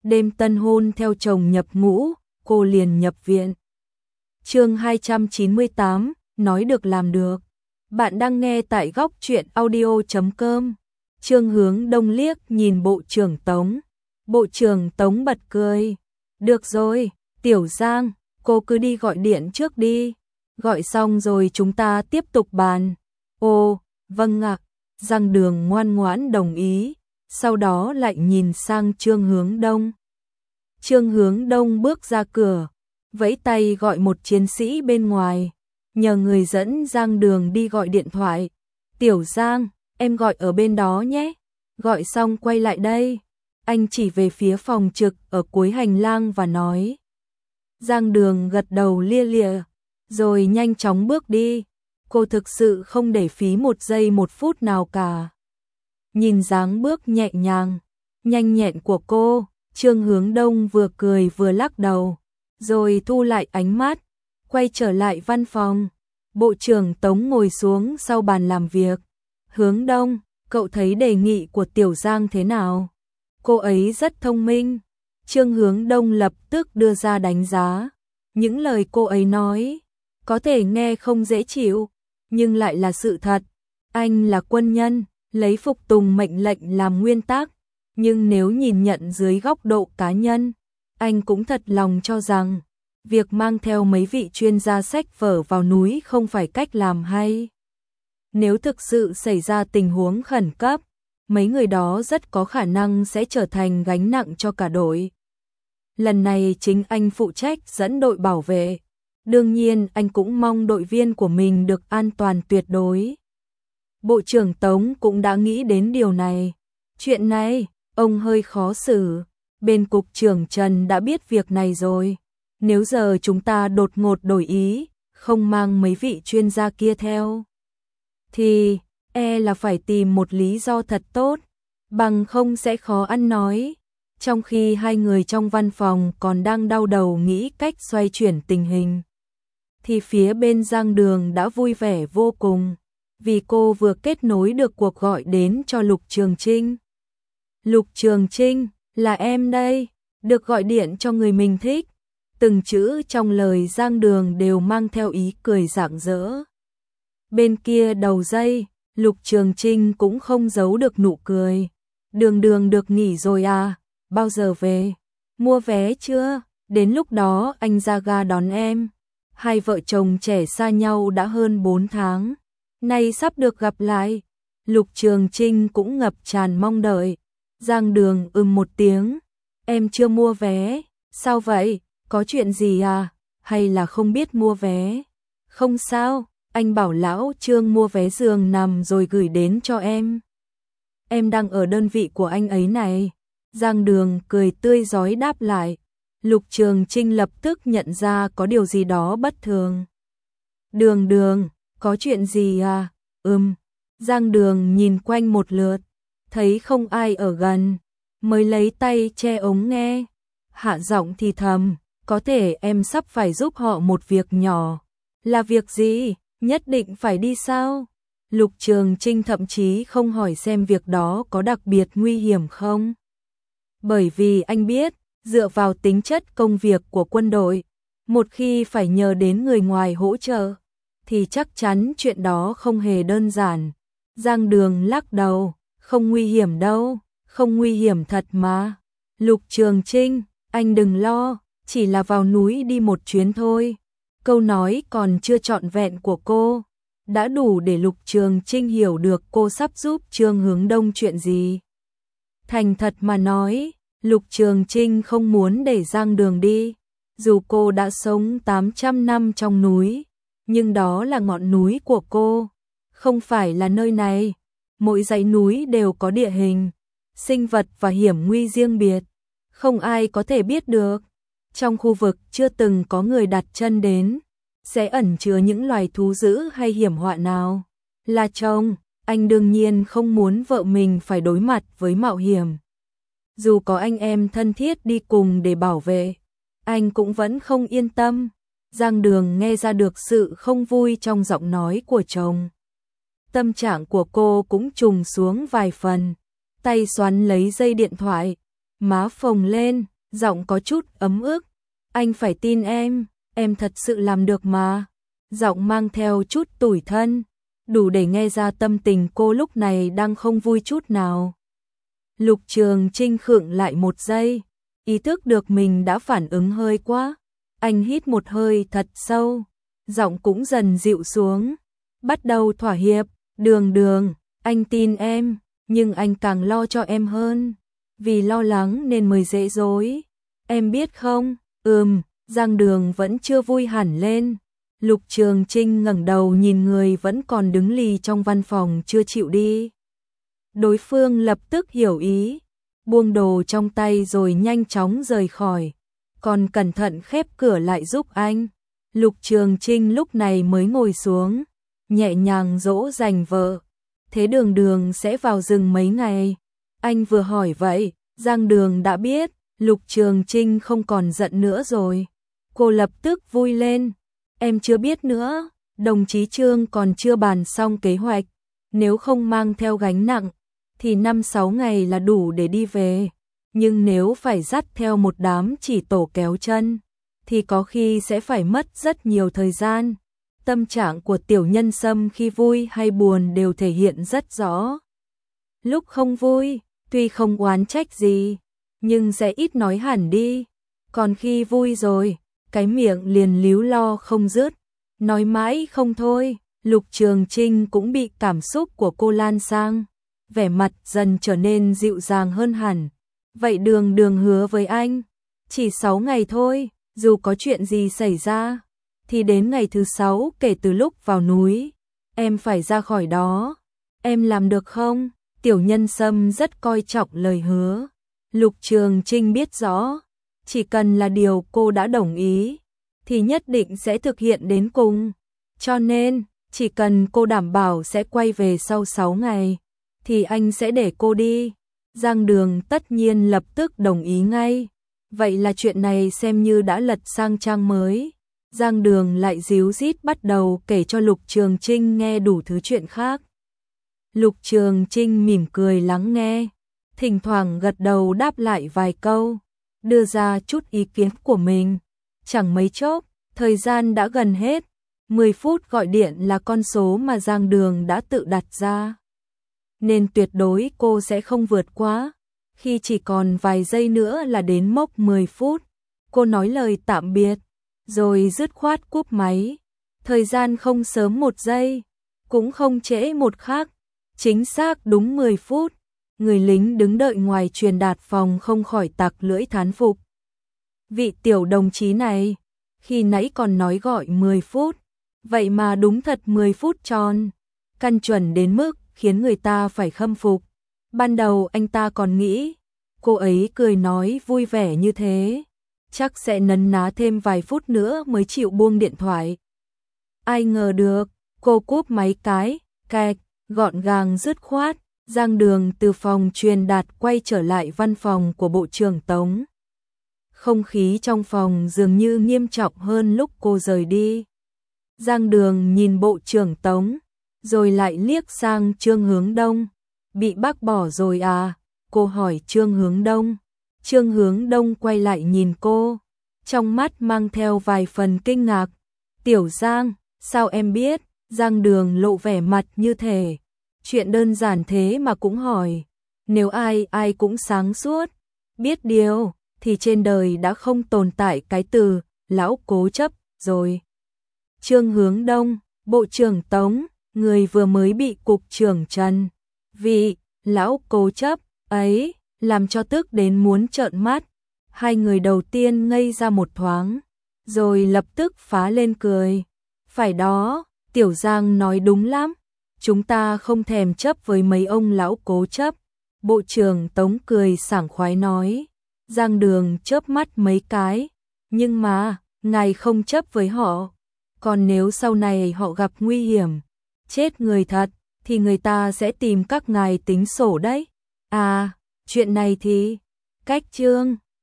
đêm tân hôn theo chồng nhập ngũ, cô liền nhập viện. Chương 298, nói được làm được. Bạn đang nghe tại góc truyện audio.com. Trương Hướng Đông liếc nhìn Bộ trưởng Tống. Bộ trưởng Tống bật cười. Được rồi, Tiểu Giang, cô cứ đi gọi điện trước đi. Gọi xong rồi chúng ta tiếp tục bàn. Ồ, vâng ạ. Giang Đường ngoan ngoãn đồng ý. Sau đó lại nhìn sang Trương Hướng Đông. Trương Hướng Đông bước ra cửa, vẫy tay gọi một chiến sĩ bên ngoài, nhờ người dẫn Giang Đường đi gọi điện thoại. Tiểu Giang, em gọi ở bên đó nhé. Gọi xong quay lại đây. Anh chỉ về phía phòng trực ở cuối hành lang và nói. Giang Đường gật đầu lia lịa, rồi nhanh chóng bước đi. Cô thực sự không để phí một giây một phút nào cả. Nhìn dáng bước nhẹ nhàng, nhanh nhẹn của cô, Trương Hướng Đông vừa cười vừa lắc đầu, rồi thu lại ánh mắt, quay trở lại văn phòng. Bộ trưởng Tống ngồi xuống sau bàn làm việc. Hướng Đông, cậu thấy đề nghị của Tiểu Giang thế nào? Cô ấy rất thông minh. Trương Hướng Đông lập tức đưa ra đánh giá. Những lời cô ấy nói, có thể nghe không dễ chịu, nhưng lại là sự thật. Anh là quân nhân, lấy phục tùng mệnh lệnh làm nguyên tắc. Nhưng nếu nhìn nhận dưới góc độ cá nhân, anh cũng thật lòng cho rằng việc mang theo mấy vị chuyên gia sách vở vào núi không phải cách làm hay. Nếu thực sự xảy ra tình huống khẩn cấp, mấy người đó rất có khả năng sẽ trở thành gánh nặng cho cả đội. Lần này chính anh phụ trách dẫn đội bảo vệ. Đương nhiên anh cũng mong đội viên của mình được an toàn tuyệt đối. Bộ trưởng Tống cũng đã nghĩ đến điều này. Chuyện này, ông hơi khó xử. Bên cục trưởng Trần đã biết việc này rồi. Nếu giờ chúng ta đột ngột đổi ý, không mang mấy vị chuyên gia kia theo, thì là phải tìm một lý do thật tốt, bằng không sẽ khó ăn nói. Trong khi hai người trong văn phòng còn đang đau đầu nghĩ cách xoay chuyển tình hình, thì phía bên Giang Đường đã vui vẻ vô cùng, vì cô vừa kết nối được cuộc gọi đến cho Lục Trường Trinh. Lục Trường Trinh, là em đây, được gọi điện cho người mình thích. Từng chữ trong lời Giang Đường đều mang theo ý cười rạng rỡ. Bên kia đầu dây, Lục Trường Trinh cũng không giấu được nụ cười. Đường Đường được nghỉ rồi à, bao giờ về? Mua vé chưa? Đến lúc đó anh ra ga đón em. Hai vợ chồng trẻ xa nhau đã hơn 4 tháng. Nay sắp được gặp lại. Lục Trường Trinh cũng ngập tràn mong đợi. Giang Đường một tiếng. Em chưa mua vé. Sao vậy? Có chuyện gì à? Hay là không biết mua vé? Không sao, anh bảo lão Trương mua vé giường nằm rồi gửi đến cho em. Em đang ở đơn vị của anh ấy này. Giang Đường cười tươi rói đáp lại. Lục Trường Trinh lập tức nhận ra có điều gì đó bất thường. Đường Đường, có chuyện gì à? Giang Đường nhìn quanh một lượt, thấy không ai ở gần, mới lấy tay che ống nghe, hạ giọng thì thầm, có thể em sắp phải giúp họ một việc nhỏ. Là việc gì? Nhất định phải đi sao? Lục Trường Trinh thậm chí không hỏi xem việc đó có đặc biệt nguy hiểm không. Bởi vì anh biết, dựa vào tính chất công việc của quân đội, một khi phải nhờ đến người ngoài hỗ trợ, thì chắc chắn chuyện đó không hề đơn giản. Giang Đường lắc đầu, không nguy hiểm đâu, không nguy hiểm thật mà. Lục Trường Trinh, anh đừng lo, chỉ là vào núi đi một chuyến thôi. Câu nói còn chưa trọn vẹn của cô đã đủ để Lục Trường Trinh hiểu được cô sắp giúp Trương Hướng Đông chuyện gì. Thành thật mà nói, Lục Trường Trinh không muốn để Giang Đường đi. Dù cô đã sống 800 năm trong núi, nhưng đó là ngọn núi của cô, không phải là nơi này. Mỗi dãy núi đều có địa hình, sinh vật và hiểm nguy riêng biệt, không ai có thể biết được. Trong khu vực chưa từng có người đặt chân đến, sẽ ẩn chứa những loài thú dữ hay hiểm họa nào. Là chồng, anh đương nhiên không muốn vợ mình phải đối mặt với mạo hiểm. Dù có anh em thân thiết đi cùng để bảo vệ, anh cũng vẫn không yên tâm. Giang Đường nghe ra được sự không vui trong giọng nói của chồng. Tâm trạng của cô cũng trùng xuống vài phần, tay xoắn lấy dây điện thoại, má phồng lên, giọng có chút ấm ức. Anh phải tin em thật sự làm được mà. Giọng mang theo chút tủi thân, đủ để nghe ra tâm tình cô lúc này đang không vui chút nào. Lục Trường Trinh khựng lại một giây, ý thức được mình đã phản ứng hơi quá. Anh hít một hơi thật sâu, giọng cũng dần dịu xuống, bắt đầu thỏa hiệp. Đường, anh tin em, nhưng anh càng lo cho em hơn. Vì lo lắng nên mới dễ dối. Em biết không? Giang Đường vẫn chưa vui hẳn lên. Lục Trường Trinh ngẩng đầu nhìn người vẫn còn đứng lì trong văn phòng chưa chịu đi. Đối phương lập tức hiểu ý, buông đồ trong tay rồi nhanh chóng rời khỏi, còn cẩn thận khép cửa lại giúp anh. Lục Trường Trinh lúc này mới ngồi xuống, nhẹ nhàng dỗ dành vợ. Thế Đường sẽ vào rừng mấy ngày? Anh vừa hỏi vậy, Giang Đường đã biết. Lục Trường Trinh không còn giận nữa rồi. Cô lập tức vui lên. Em chưa biết nữa, đồng chí Trương còn chưa bàn xong kế hoạch. Nếu không mang theo gánh nặng, thì 5-6 ngày là đủ để đi về. Nhưng nếu phải dắt theo một đám chỉ tổ kéo chân, thì có khi sẽ phải mất rất nhiều thời gian. Tâm trạng của Tiểu Nhân Sâm khi vui hay buồn đều thể hiện rất rõ. Lúc không vui, tuy không oán trách gì, nhưng sẽ ít nói hẳn đi. Còn khi vui rồi, cái miệng liền líu lo không dứt, nói mãi không thôi. Lục Trường Trinh cũng bị cảm xúc của cô lan sang, vẻ mặt dần trở nên dịu dàng hơn hẳn. Vậy Đường hứa với anh, chỉ 6 ngày thôi, dù có chuyện gì xảy ra, thì đến ngày thứ 6 kể từ lúc vào núi, em phải ra khỏi đó. Em làm được không? Tiểu Nhân Sâm rất coi trọng lời hứa. Lục Trường Trinh biết rõ, chỉ cần là điều cô đã đồng ý, thì nhất định sẽ thực hiện đến cùng. Cho nên, chỉ cần cô đảm bảo sẽ quay về sau 6 ngày, thì anh sẽ để cô đi. Giang Đường tất nhiên lập tức đồng ý ngay. Vậy là chuyện này xem như đã lật sang trang mới. Giang Đường lại díu dít bắt đầu kể cho Lục Trường Trinh nghe đủ thứ chuyện khác. Lục Trường Trinh mỉm cười lắng nghe, thỉnh thoảng gật đầu đáp lại vài câu, đưa ra chút ý kiến của mình. Chẳng mấy chốc, thời gian đã gần hết. 10 phút gọi điện là con số mà Giang Đường đã tự đặt ra, nên tuyệt đối cô sẽ không vượt quá. Khi chỉ còn vài giây nữa là đến mốc 10 phút, cô nói lời tạm biệt, rồi dứt khoát cúp máy. Thời gian không sớm một giây, cũng không trễ một khắc, chính xác đúng 10 phút. Người lính đứng đợi ngoài truyền đạt phòng không khỏi tặc lưỡi thán phục. Vị tiểu đồng chí này, khi nãy còn nói gọi 10 phút, vậy mà đúng thật 10 phút tròn, căn chuẩn đến mức khiến người ta phải khâm phục. Ban đầu anh ta còn nghĩ, cô ấy cười nói vui vẻ như thế, chắc sẽ nấn ná thêm vài phút nữa mới chịu buông điện thoại. Ai ngờ được, cô cúp máy cái, kẹt, gọn gàng dứt khoát. Giang Đường từ phòng truyền đạt quay trở lại văn phòng của Bộ trưởng Tống. Không khí trong phòng dường như nghiêm trọng hơn lúc cô rời đi. Giang Đường nhìn Bộ trưởng Tống, rồi lại liếc sang Trương Hướng Đông. Bị bác bỏ rồi à? Cô hỏi Trương Hướng Đông. Trương Hướng Đông quay lại nhìn cô, trong mắt mang theo vài phần kinh ngạc. Tiểu Giang, sao em biết? Giang Đường lộ vẻ mặt như thể chuyện đơn giản thế mà cũng hỏi. Nếu ai cũng sáng suốt, biết điều, thì trên đời đã không tồn tại cái từ lão cố chấp rồi. Trương Hướng Đông, Bộ trưởng Tống, người vừa mới bị Cục trưởng Trần vì lão cố chấp ấy làm cho tức đến muốn trợn mắt. Hai người đầu tiên ngây ra một thoáng, rồi lập tức phá lên cười. Phải đó, Tiểu Giang nói đúng lắm. Chúng ta không thèm chấp với mấy ông lão cố chấp. Bộ trưởng Tống cười sảng khoái nói. Giang Đường chớp mắt mấy cái. Nhưng mà, ngài không chấp với họ. Còn nếu sau này họ gặp nguy hiểm, chết người thật, thì người ta sẽ tìm các ngài tính sổ đấy. À, chuyện này thì, cách Trương